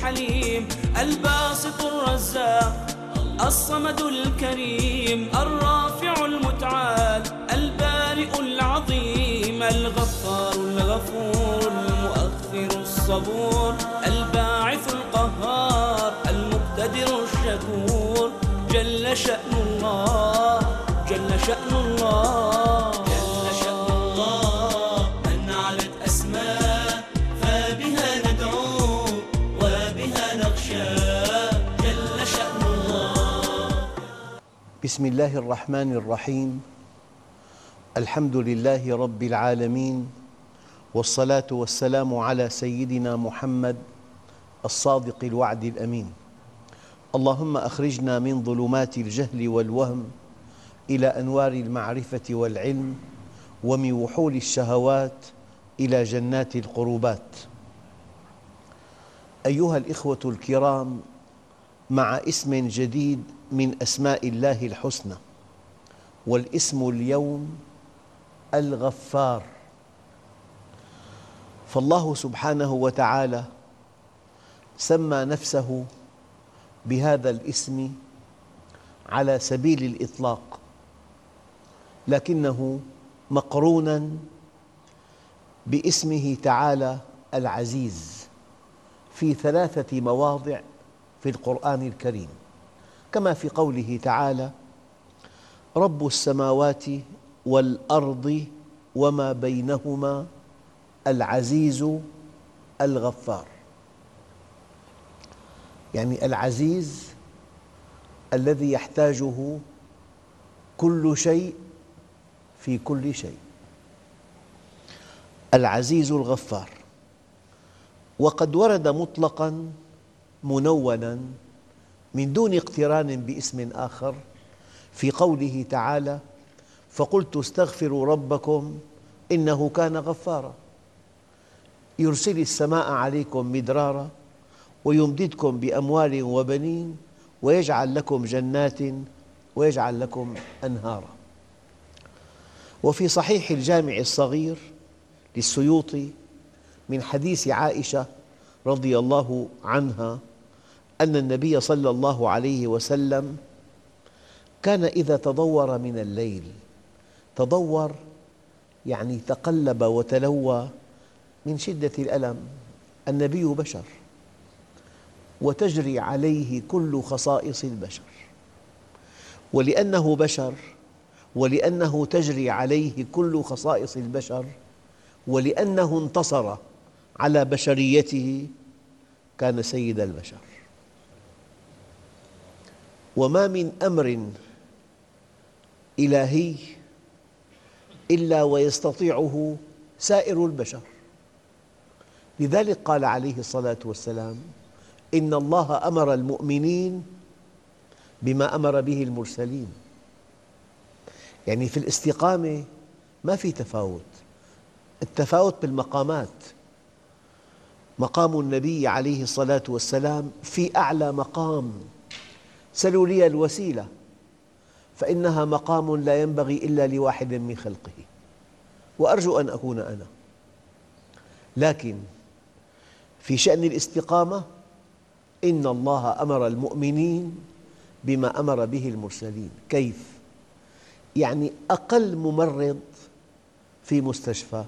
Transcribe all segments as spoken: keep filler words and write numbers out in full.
الحليم، الباسط الرزاق الصمد الكريم، الرافع المتعال البارئ العظيم، الغفار الغفور المؤخر الصبور، الباعث القهار المقتدر الشكور. جل شأن الله، جل شأن الله، جل شأن الله، من علت أسماء فبها ندعو وبها نخشى. جل شأن الله. بسم الله الرحمن الرحيم. الحمد لله رب العالمين، والصلاة والسلام على سيدنا محمد الصادق الوعد الأمين. اللهم أخرجنا من ظلمات الجهل والوهم إلى أنوار المعرفة والعلم، ومن وحول الشهوات إلى جنات القربات. أيها الإخوة الكرام، مع اسم جديد من أسماء الله الحسنى، والاسم اليوم الغفار. فالله سبحانه وتعالى سمى نفسه بهذا الاسم على سبيل الإطلاق، لكنه مقرونا باسمه تعالى العزيز في ثلاثة مواضع في القرآن الكريم، كما في قوله تعالى: رب السماوات والأرض وما بينهما العزيز الغفار. يعني العزيز الذي يحتاجه كل شيء في كل شيء، العزيز الغفار. وقد ورد مطلقاً منوّناً من دون اقتران باسم آخر في قوله تعالى: فقلت استغفروا ربكم إنه كان غفاراً يرسل السماء عليكم مدرارا ويمددكم بأموال وبنين ويجعل لكم جنات ويجعل لكم أنهارا. وفي صحيح الجامع الصغير للسيوطي من حديث عائشة رضي الله عنها أن النبي صلى الله عليه وسلم كان إذا تضور من الليل، تضور يعني تقلب وتلوى من شدة الألم، النبي بشر وتجري عليه كل خصائص البشر، ولأنه بشر ولأنه تجري عليه كل خصائص البشر ولأنه انتصر على بشريته كان سيد البشر. وما من أمر إلهي إلا ويستطيعه سائر البشر. لذلك قال عليه الصلاة والسلام: إن الله أمر المؤمنين بما أمر به المرسلين. يعني في الاستقامة ما في تفاوت، التفاوت بالمقامات. مقام النبي عليه الصلاة والسلام في أعلى مقام، سلوا لي الوسيلة فإنها مقام لا ينبغي إلا لواحد من خلقه، وأرجو أن أكون أنا. لكن في شأن الاستقامة إن الله أمر المؤمنين بما أمر به المرسلين. كيف؟ يعني أقل ممرض في مستشفى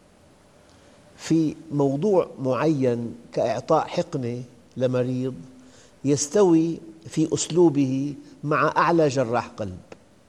في موضوع معين كإعطاء حقنة لمريض يستوي في أسلوبه مع أعلى جراح قلب.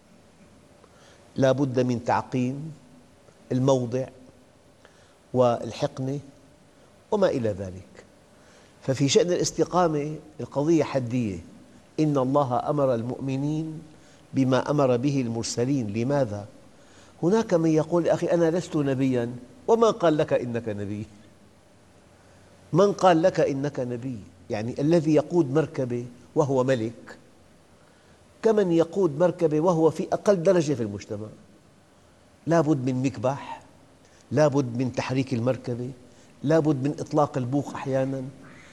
لا بد من تعقيم الموضع والحقنة وما إلى ذلك. ففي شأن الاستقامة القضية حدية. إن الله أمر المؤمنين بما أمر به المرسلين. لماذا؟ هناك من يقول: أخي أنا لست نبياً. ومن قال لك إنك نبي؟ من قال لك إنك نبي؟ يعني الذي يقود مركبة وهو ملك كمن يقود مركبة وهو في أقل درجة في المجتمع. لا بد من مكبح، لا بد من تحريك المركبة، لا بد من إطلاق البوق أحياناً.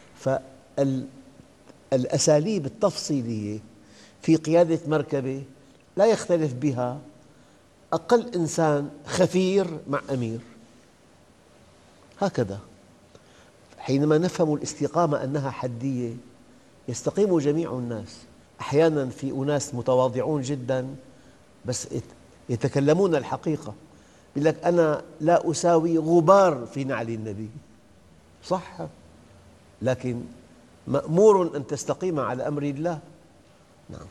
فالأساليب التفصيلية في قيادة مركبة لا يختلف بها أقل إنسان خفير مع أمير، هكذا. حينما نفهم الاستقامة أنها حدية يستقيم جميع الناس. أحياناً في أناس متواضعون جداً بس يتكلمون الحقيقة، يقول لك أنا لا أساوي غبار في نعل النبي، صح، لكن مأمور أن تستقيم على أمر الله. نعم.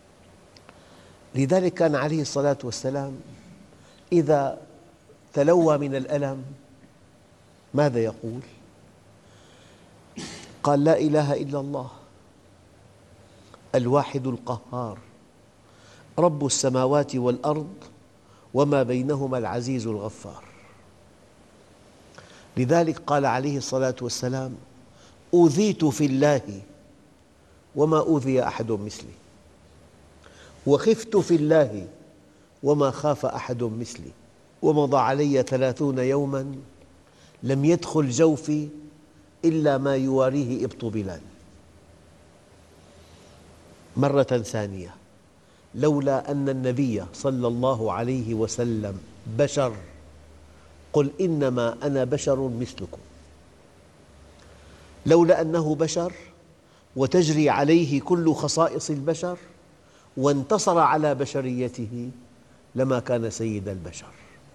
لذلك كان عليه الصلاة والسلام إذا تلوى من الألم ماذا يقول؟ قال لا إله إلا الله الواحد القهار رب السماوات والأرض وما بينهما العزيز الغفار. لذلك قال عليه الصلاة والسلام أوذيت في الله وما أوذي أحد مثلي، وخفت في الله وما خاف أحد مثلي، ومضى علي ثلاثون يوما لم يدخل جوفي إلا ما يواريه إبط بلال. مرة ثانية، لولا أن النبي صلى الله عليه وسلم بشر قل إنما أنا بشر مثلكم، لولا أنه بشر وتجري عليه كل خصائص البشر وانتصر على بشريته لما كان سيد البشر.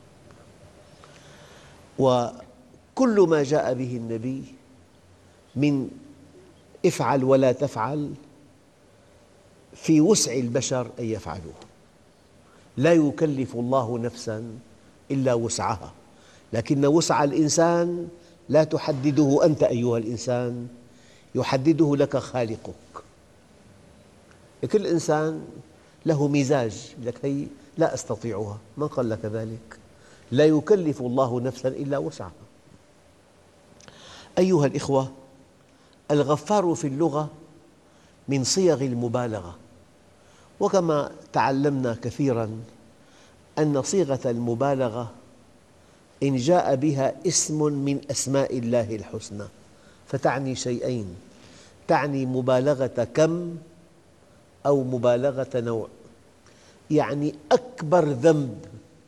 وكل ما جاء به النبي من افعل ولا تفعل في وسع البشر أن يفعلوه، لا يكلف الله نفساً إلا وسعها، لكن وسع الإنسان لا تحدده أنت أيها الإنسان، يحدده لك خالقك. كل إنسان له مزاج، لك هي لا أستطيعها، من قال لك ذلك؟ لا يكلف الله نفساً إلا وسعها. أيها الإخوة، الغفار في اللغة من صيغ المبالغة، وكما تعلمنا كثيراً أن صيغة المبالغة إن جاء بها اسم من أسماء الله الحسنى فتعني شيئين، تعني مبالغة كم أو مبالغة نوع. يعني أكبر ذنب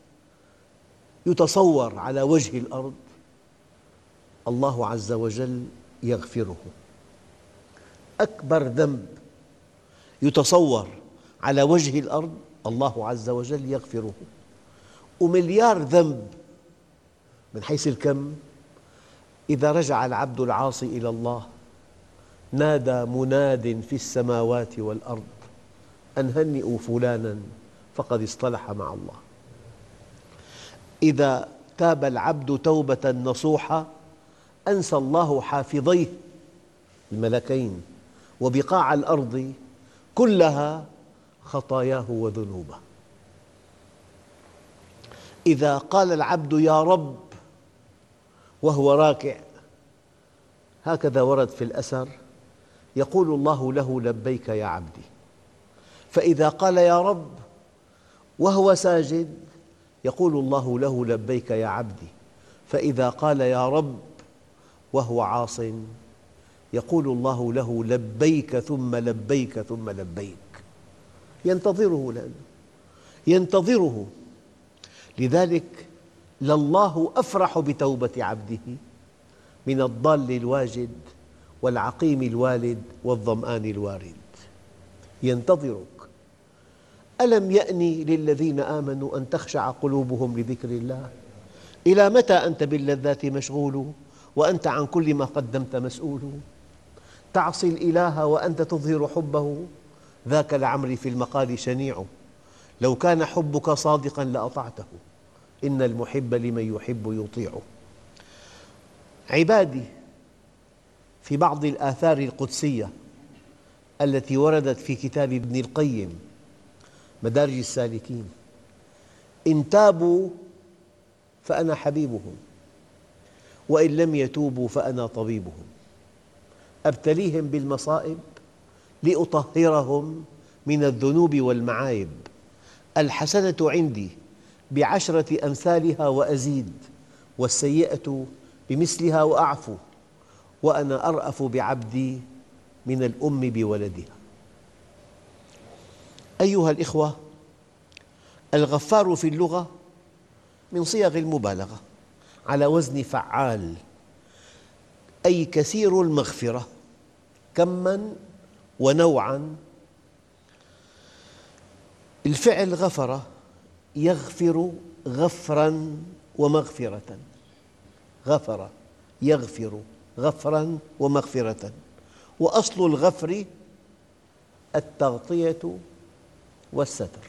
يتصور على وجه الأرض الله عز وجل يغفره، أكبر ذنب يتصور على وجه الأرض الله عز وجل يغفره، ومليار ذنب من حيث الكم إذا رجع العبد العاصي إلى الله نادى مناد في السماوات والأرض أن هنئوا فلانا فقد اصطلح مع الله. إذا تاب العبد توبة نصوحة أنسى الله حافظيه الملكين وبقاع الأرض كلها خطاياه وذنوبه. إذا قال العبد يا رب وهو راكع، هكذا ورد في الأثر، يقول الله له لبيك يا عبدي. فإذا قال يا رب وهو ساجد يقول الله له لبيك يا عبدي. فإذا قال يا رب وهو عاص يقول الله له لبيك ثم لبيك ثم لبيك، ينتظره لأنه ينتظره. لذلك لله أفرح بتوبة عبده من الضال الواجد والعقيم الوالد والظمآن الوارد، ينتظرك. ألم يأني للذين آمنوا أن تخشع قلوبهم لذكر الله؟ إلى متى أنت باللذات مشغول وأنت عن كل ما قدمت مسؤول؟ تعصي الإله وأنت تظهر حبه، ذاك لعمري في المقال شنيع. لو كان حبك صادقاً لأطعته، إن المحب لمن يحب يطيع. عبادي، في بعض الآثار القدسية التي وردت في كتاب ابن القيم مدارج السالكين، إن تابوا فأنا حبيبهم وإن لم يتوبوا فأنا طبيبهم، أبتليهم بالمصائب لأطهرهم من الذنوب والمعايب. الحسنة عندي بعشرة أمثالها وأزيد، والسيئة بمثلها وأعفو، وأنا أرأف بعبدي من الأم بولدها. أيها الإخوة، الغفار في اللغة من صيغ المبالغة على وزن فعال. أي كثير المغفرة كماً ونوعاً. الفعل غفر يغفر غفراً ومغفرة، غفر يغفر غفراً ومغفرة، وأصل الغفر التغطية والستر.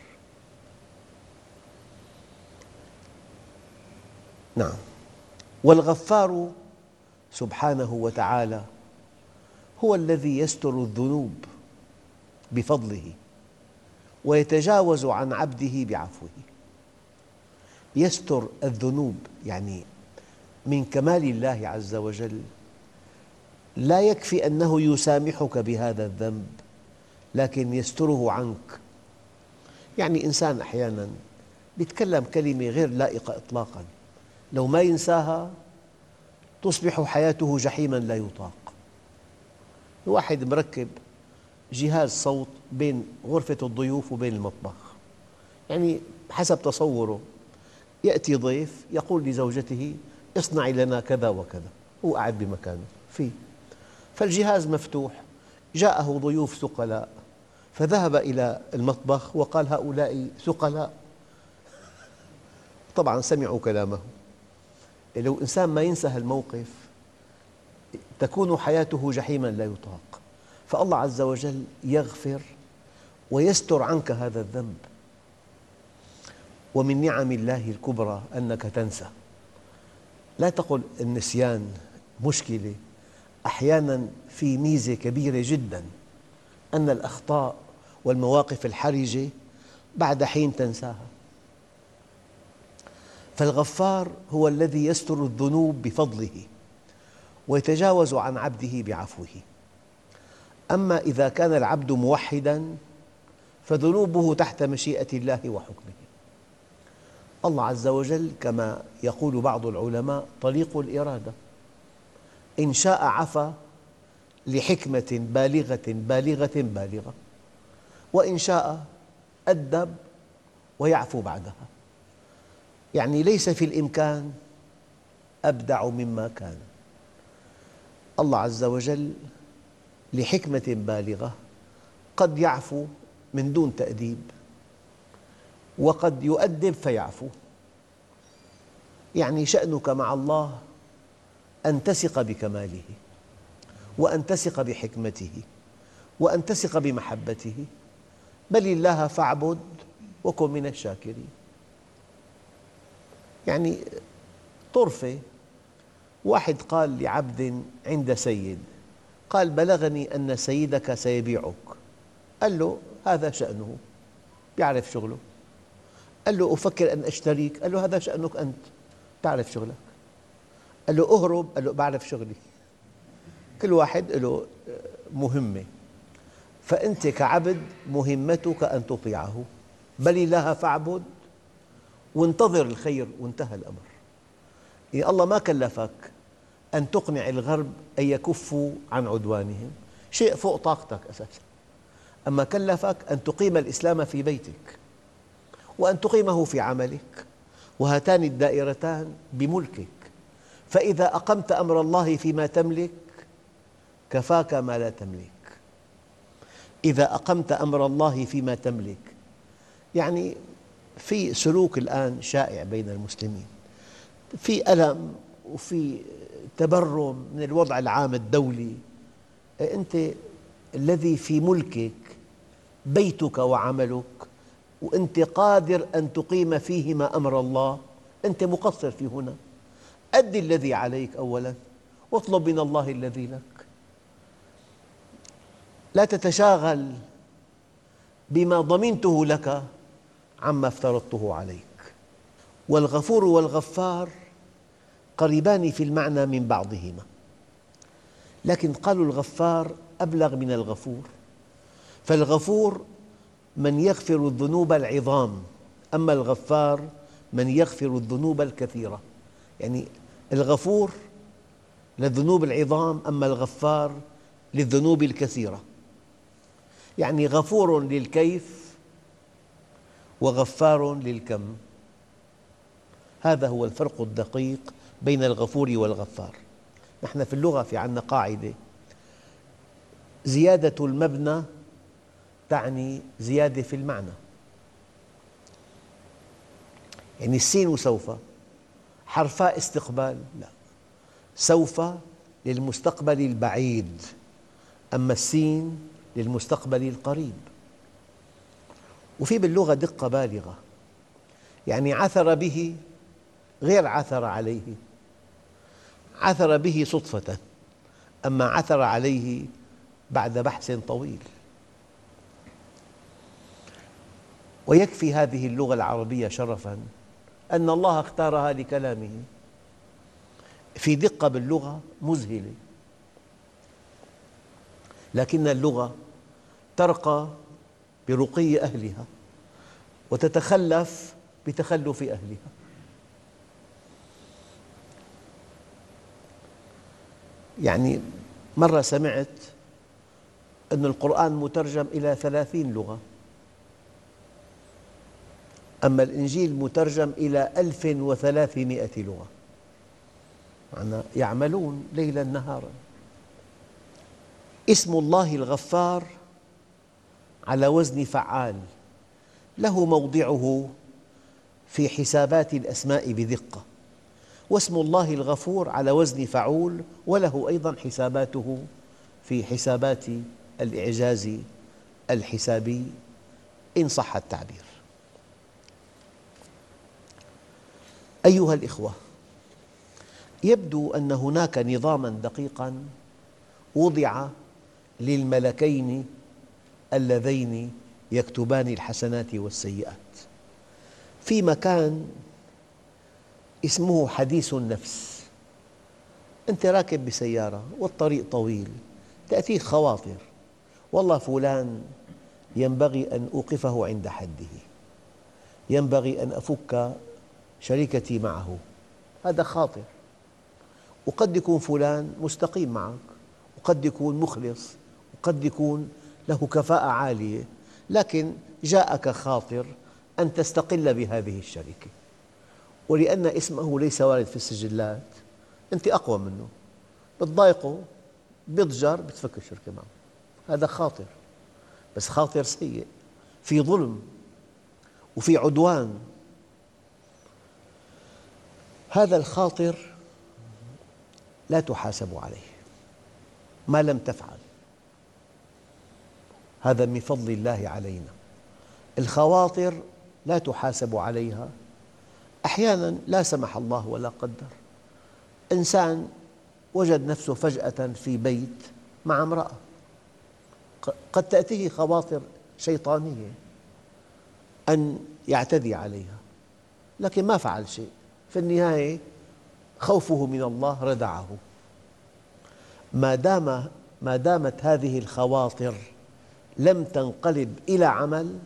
نعم. والغفار سبحانه وتعالى هو الذي يستر الذنوب بفضله ويتجاوز عن عبده بعفوه. يستر الذنوب يعني من كمال الله عز وجل لا يكفي أنه يسامحك بهذا الذنب، لكن يستره عنك. يعني إنسان أحياناً يتكلم كلمة غير لائقة إطلاقاً، لو ما ينساها تصبح حياته جحيماً لا يطاق. واحد مركب جهاز صوت بين غرفة الضيوف وبين المطبخ، يعني حسب تصوره يأتي ضيف يقول لزوجته اصنعي لنا كذا وكذا، هو قاعد بمكانه فيه، فالجهاز مفتوح. جاءه ضيوف ثقلاء فذهب إلى المطبخ وقال هؤلاء ثقلاء، طبعاً سمعوا كلامه. لو إنسان ما ينسى هالموقف تكون حياته جحيماً لا يطاق. فالله عز وجل يغفر ويستر عنك هذا الذنب. ومن نعم الله الكبرى أنك تنسى. لا تقل النسيان مشكلة، أحياناً في ميزة كبيرة جداً أن الأخطاء والمواقف الحرجة بعد حين تنساها. فالغفار هو الذي يستر الذنوب بفضله ويتجاوز عن عبده بعفوه. أما إذا كان العبد موحداً فذنوبه تحت مشيئة الله وحكمه. الله عز وجل كما يقول بعض العلماء طليق الإرادة، إن شاء عفا لحكمة بالغة بالغة بالغة، وإن شاء أدب ويعفو بعدها. يعني ليس في الإمكان أبدع مما كان. الله عز وجل لحكمة بالغة قد يعفو من دون تأديب، وقد يؤدب فيعفو. يعني شأنك مع الله أن تثق بكماله، وأن تثق بحكمته، وأن تثق بمحبته. بل الله فاعبد وكن من الشاكرين. يعني طرفة، واحد قال لعبد عند سيد، قال بلغني أن سيدك سيبيعك. قال له هذا شأنه، يعرف شغله. قال له أفكر أن أشتريك. قال له هذا شأنك أنت، تعرف شغلك. قال له أهرب. قال له بعرف شغلي. كل واحد له مهمة، فأنت كعبد مهمتك أن تطيعه. بل الله فاعبد وانتظر الخير، وانتهى الأمر. يعني الله ما كلفك أن تقنع الغرب أن يكفوا عن عدوانهم، شيء فوق طاقتك أساساً. أما كلفك أن تقيم الإسلام في بيتك وأن تقيمه في عملك، وهاتان الدائرتان بملكك. فإذا أقمت أمر الله فيما تملك كفاك ما لا تملك. إذا أقمت أمر الله فيما تملك، يعني في سلوك الآن شائع بين المسلمين، في ألم وفي تبرم من الوضع العام الدولي. أنت الذي في ملكك بيتك وعملك، وأنت قادر أن تقيم فيهما أمر الله، أنت مقصر في هنا. أدِ الذي عليك أولاً، واطلب من الله الذي لك. لا تتشاغل بما ضمنته لك عما افترضته عليك. والغفور والغفار قريبان في المعنى من بعضهما، لكن قالوا الغفار أبلغ من الغفور. فالغفور من يغفر الذنوب العظام، أما الغفار من يغفر الذنوب الكثيرة. يعني الغفور للذنوب العظام، أما الغفار للذنوب الكثيرة. يعني غفور للكيف وغفار للكم. هذا هو الفرق الدقيق بين الغفور والغفار. نحن في اللغة في عندنا قاعدة: زيادة المبنى تعني زيادة في المعنى. يعني السين وسوف حرفا استقبال؟ لا، سوف للمستقبل البعيد، أما السين للمستقبل القريب. وفي باللغة دقة بالغة، يعني عثر به غير عثر عليه. عثر به صدفة، أما عثر عليه بعد بحث طويل. ويكفي هذه اللغة العربية شرفاً أن الله اختارها لكلامه، في دقة باللغة مذهلة. لكن اللغة ترقى برقي أهلها وتتخلف بتخلف أهلها. يعني مرة سمعت أن القرآن مترجم إلى ثلاثين لغة، أما الإنجيل مترجم إلى ألف وثلاثمئة لغة. معنى يعملون ليلا نهارا. اسم الله الغفار على وزن فعال، له موضعه في حسابات الأسماء بدقة، واسم الله الغفور على وزن فعول، وله أيضا حساباته في حسابات الإعجاز الحسابي إن صح التعبير. أيها الإخوة، يبدو أن هناك نظاماً دقيقاً وضع للملكين اللذين يكتبان الحسنات والسيئات. في مكان اسمه حديث النفس. أنت راكب بسيارة والطريق طويل، تأتيك خواطر: والله فلان ينبغي أن أوقفه عند حده، ينبغي أن أفك شركتي معه. هذا خاطر. وقد يكون فلان مستقيم معك، وقد يكون مخلص، وقد يكون له كفاءة عالية، لكن جاءك خاطر أن تستقل بهذه الشركة، ولأن اسمه ليس وارد في السجلات أنت أقوى منه، بتضايقه، بيضجر، بتفك الشركة معه. هذا خاطر، بس خاطر سيء، في ظلم وفي عدوان. هذا الخاطر لا تحاسب عليه ما لم تفعل. هذا من فضل الله علينا. الخواطر لا تحاسب عليها. أحياناً لا سمح الله ولا قدر، إنسان وجد نفسه فجأة في بيت مع امرأة، قد تأتيه خواطر شيطانية أن يعتدي عليها، لكن ما فعل شيء. في النهاية خوفه من الله ردعه. ما دام ما دامت هذه الخواطر لم تنقلب إلى عمل،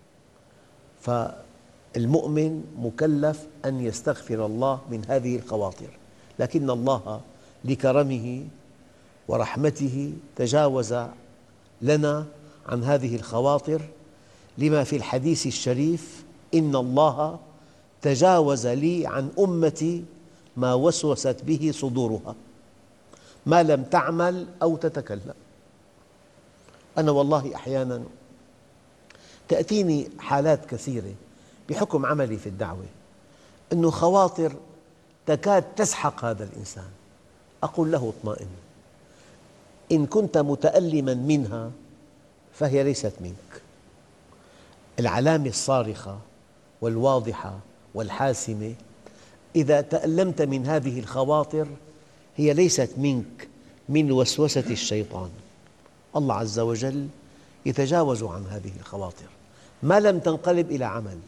فالمؤمن مكلف أن يستغفر الله من هذه الخواطر. لكن الله لكرمه ورحمته تجاوز لنا عن هذه الخواطر، لما في الحديث الشريف: إن الله تجاوز لي عن أمتي ما وسوست به صدورها ما لم تعمل أو تتكلم. أنا والله أحياناً تأتيني حالات كثيرة بحكم عملي في الدعوة، أنه خواطر تكاد تسحق هذا الإنسان. أقول له: اطمئن، إن كنت متألماً منها فهي ليست منك. العلامة الصارخة والواضحة والحاسمة: إذا تألمت من هذه الخواطر هي ليست منك، من وسوسة الشيطان. الله عز وجل يتجاوز عن هذه الخواطر ما لم تنقلب إلى عمل.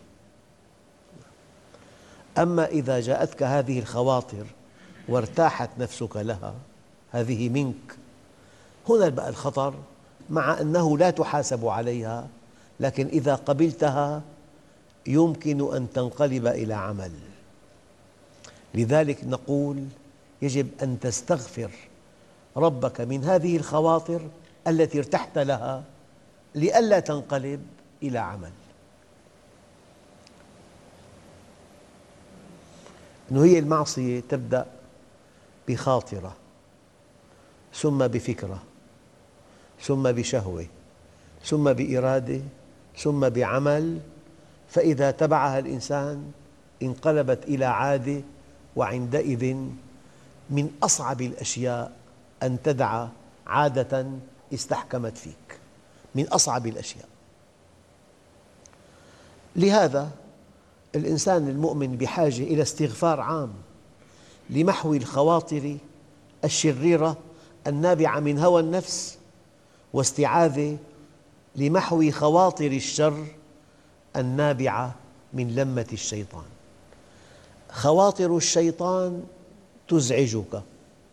أما إذا جاءتك هذه الخواطر وارتاحت نفسك لها، هذه منك. هنا بقى الخطر، مع أنه لا تحاسب عليها، لكن إذا قبلتها يمكن أن تنقلب إلى عمل. لذلك نقول: يجب أن تستغفر ربك من هذه الخواطر التي ارتحت لها لئلا تنقلب إلى عمل. إنه هي المعصية تبدأ بخاطرة، ثم بفكرة ثم بشهوة ثم بإرادة ثم بعمل، فإذا تبعها الإنسان انقلبت إلى عادة. وعندئذ من أصعب الأشياء أن تدع عادة استحكمت فيك، من أصعب الأشياء. لهذا الإنسان المؤمن بحاجة إلى استغفار عام لمحو الخواطر الشريرة النابعة من هوى النفس، واستعاذة لمحو خواطر الشر النابعة من لمة الشيطان. خواطر الشيطان تزعجك،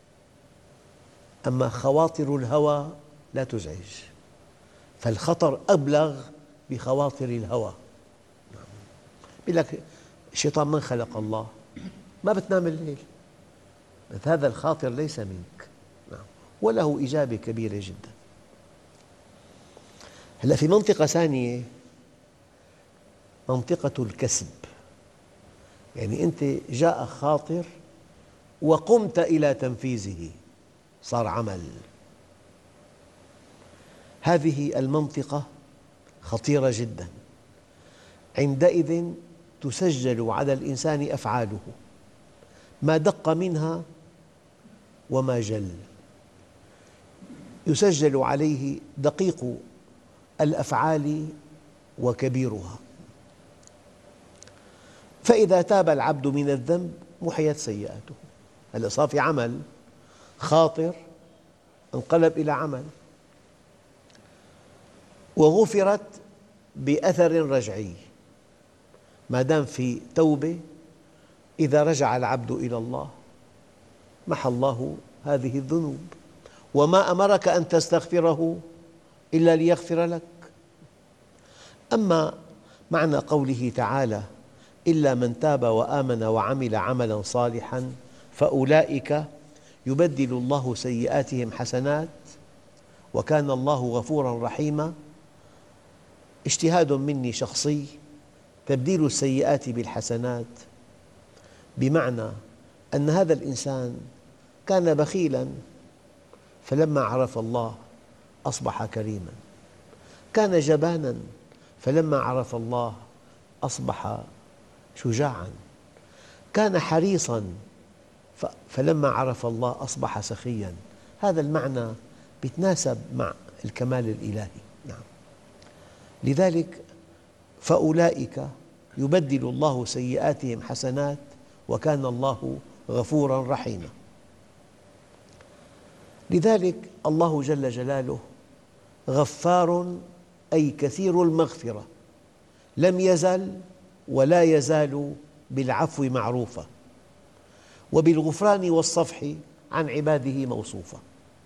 أما خواطر الهوى لا تزعج، فالخطر أبلغ بخواطر الهوى. يقول لك الشيطان من خلق الله؟ ما بتنام الليل، هذا الخاطر ليس منك، وله إجابة كبيرة جدا. هلأ في منطقة ثانية، منطقة الكسب، يعني أنت جاء خاطر وقمت إلى تنفيذه، صار عمل. هذه المنطقة خطيرة جدا، عندئذ تسجل على الإنسان أفعاله، ما دق منها وما جل، يسجل عليه دقيق الأفعال وكبيرها. فإذا تاب العبد من الذنب محيت سيئاته. هلأ صار في عمل، خاطر انقلب إلى عمل، وغفرت بأثر رجعي. ما دام في توبة، إذا رجع العبد إلى الله محى الله هذه الذنوب، وما أمرك أن تستغفره إلا ليغفر لك. أما معنى قوله تعالى: إلا من تاب وآمن وعمل عملا صالحا فأولئك يبدل الله سيئاتهم حسنات وكان الله غفورا رحيما، اجتهاد مني شخصي، تبديل السيئات بالحسنات بمعنى أن هذا الإنسان كان بخيلاً فلما عرف الله أصبح كريماً، كان جباناً فلما عرف الله أصبح شجاعاً، كان حريصاً فلما عرف الله أصبح سخياً. هذا المعنى يتناسب مع الكمال الإلهي. نعم. لذلك فأولئك يبدل الله سيئاتهم حسنات وكان الله غفوراً رحيماً. لذلك الله جل جلاله غفار، أي كثير المغفرة، لم يزل ولا يزال بالعفو معروفا، وبالغفران والصفح عن عباده موصوفا،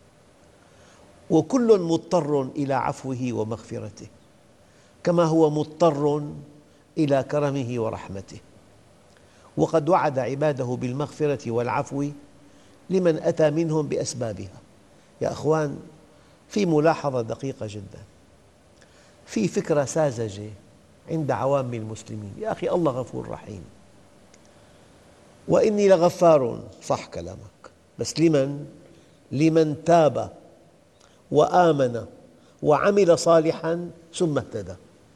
وكل مضطر إلى عفوه ومغفرته كما هو مضطر إلى كرمه ورحمته. وقد وعد عباده بالمغفرة والعفو لمن أتى منهم بأسبابها. يا أخوان، في ملاحظة دقيقة جدا، في فكرة ساذجة عند عوام المسلمين: يا أخي الله غفور رحيم، وإني لغفار، صح كلامك، بس لمن؟ لمن تاب وآمن وعمل صالحاً ثم اهتدى.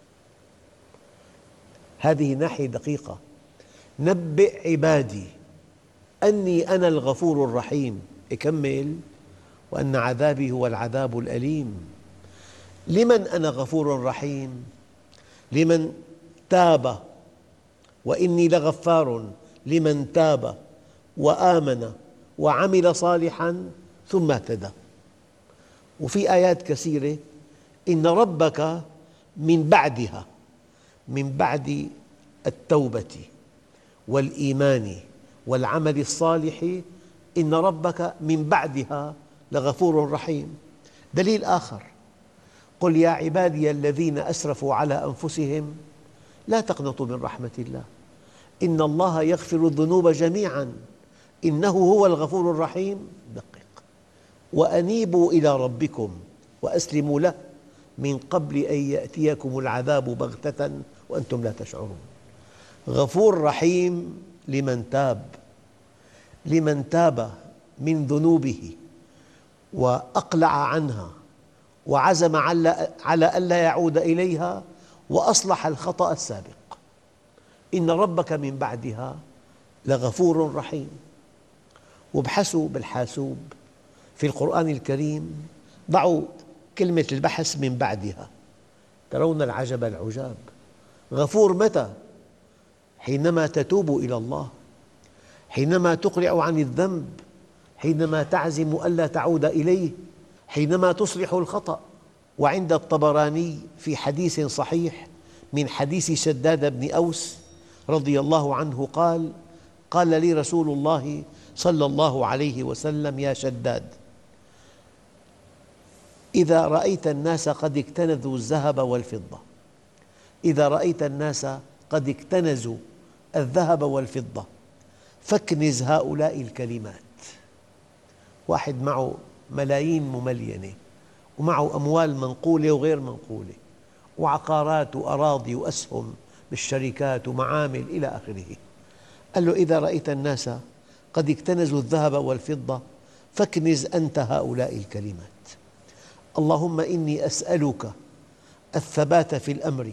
هذه ناحية دقيقة. نبئ عبادي أني أنا الغفور الرحيم، اكمل: وأن عذابي هو العذاب الأليم. لمن أنا غفور رحيم؟ لمن تاب، وإني لغفار لمن تاب وآمن وعمل صالحاً ثم اهتدى. وفي آيات كثيرة: إن ربك من بعدها، من بعد التوبة والإيمان والعمل الصالح، إن ربك من بعدها لغفور رحيم. دليل آخر: قل يا عبادي الذين أسرفوا على أنفسهم لا تقنطوا من رحمة الله إن الله يغفر الذنوب جميعاً إنه هو الغفور الرحيم. دقق: وأنيبوا إلى ربكم وأسلموا له من قبل أن يأتيكم العذاب بغتة وأنتم لا تشعرون. غفور رحيم لمن تاب، لمن تاب من ذنوبه وأقلع عنها وعزم على ألا يعود إليها وأصلح الخطأ السابق. إن ربك من بعدها لغفور رحيم. وابحثوا بالحاسوب في القرآن الكريم، ضعوا كلمة البحث من بعدها، ترون العجب العجاب. غفور متى؟ حينما تتوب إلى الله، حينما تقلع عن الذنب، حينما تعزم ألا تعود إليه، حينما تصلح الخطأ. وعند الطبراني في حديث صحيح من حديث شداد بن أوس رضي الله عنه قال: قال لي رسول الله صلى الله عليه وسلم: يا شداد، إذا رأيت الناس قد اكتنزوا الذهب والفضة، إذا رأيت الناس قد اكتنزوا الذهب والفضة فاكنز هؤلاء الكلمات. واحد معه ملايين مملينة ومعه أموال منقولة وغير منقولة وعقارات وأراضي وأسهم بالشركات ومعامل إلى آخره. قال له: إذا رأيت الناس قد اكتنزوا الذهب والفضة فاكنز أنت هؤلاء الكلمات. اللهم إني أسألك الثبات في الأمر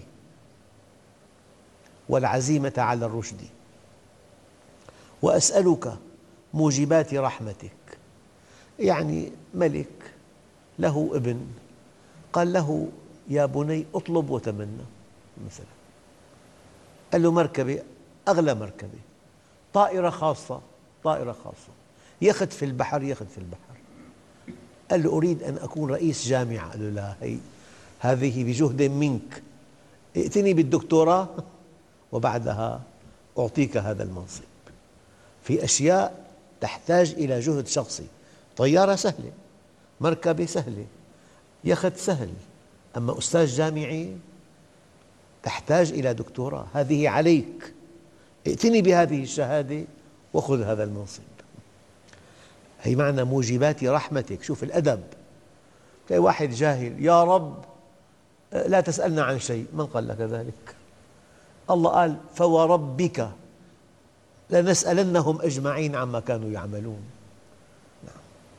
والعزيمة على الرشد، وأسألك موجبات رحمتك. يعني ملك له ابن قال له: يا بني اطلب وتمنى مثلا. قال له: مركبة، أغلى مركبة، طائرة خاصة، طائرة خاصة، يخت في البحر، يخت في البحر. قال له: أريد أن أكون رئيس جامعة. قال له: لا، هي هذه بجهد منك، ائتني بالدكتوراه وبعدها أعطيك هذا المنصب. في أشياء تحتاج إلى جهد شخصي. طيارة سهلة، مركبة سهلة، يخت سهل، أما أستاذ جامعي تحتاج إلى دكتوراه. هذه عليك، ائتني بهذه الشهادة وخذ هذا المنصب. هي معنى موجبات رحمتك. شوف الأدب. تلاقي واحد جاهل: يا رب لا تسألنا عن شيء. من قال لك ذلك؟ الله قال: فوربك لنسألنهم أجمعين عما كانوا يعملون. نعم.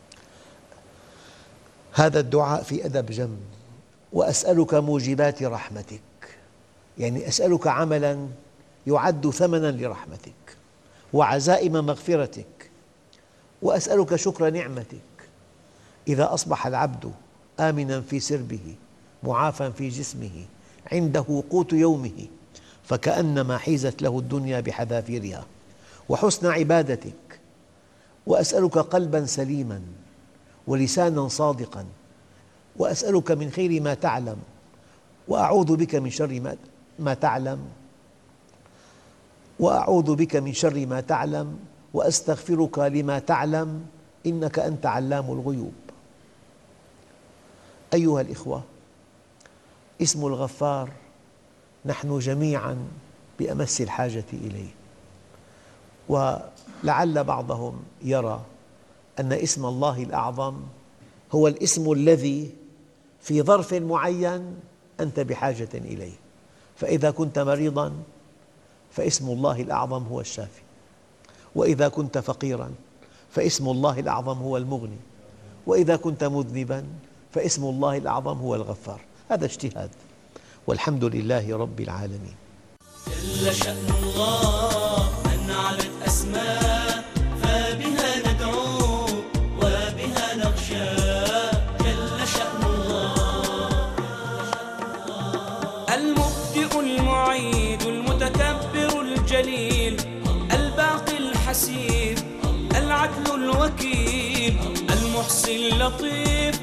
هذا الدعاء في أدب جم. وأسألك موجبات رحمتك، يعني أسألك عملاً يعد ثمناً لرحمتك وعزائم مغفرتك، وأسألك شكر نعمتك. إذا أصبح العبد آمناً في سربه معافى في جسمه عنده قوت يومه فكأنما حيزت له الدنيا بحذافيرها. وحسن عبادتك. وأسألك قلباً سليماً ولساناً صادقاً، وأسألك من خير ما تعلم وأعوذ بك من شر ما تعلم وأعوذ بك من شر ما تعلم وأستغفرك لما تعلم إنك أنت علام الغيوب. أيها الإخوة، اسم الغفار نحن جميعاً بأمس الحاجة إليه. ولعل بعضهم يرى أن اسم الله الأعظم هو الاسم الذي في ظرف معين أنت بحاجة إليه. فإذا كنت مريضاً فاسم الله الأعظم هو الشافي، وإذا كنت فقيراً فاسم الله الأعظم هو المغني، وإذا كنت مذنباً فاسم الله الأعظم هو الغفار. هذا اجتهاد، والحمد لله رب العالمين. جل شأن الله من علت أسماء فبها ندعو وبها نخشى. جل شأن الله المبدئ المعيد المتكبر الجليل الباقي الحسيب العدل الوكيل المحصي اللطيف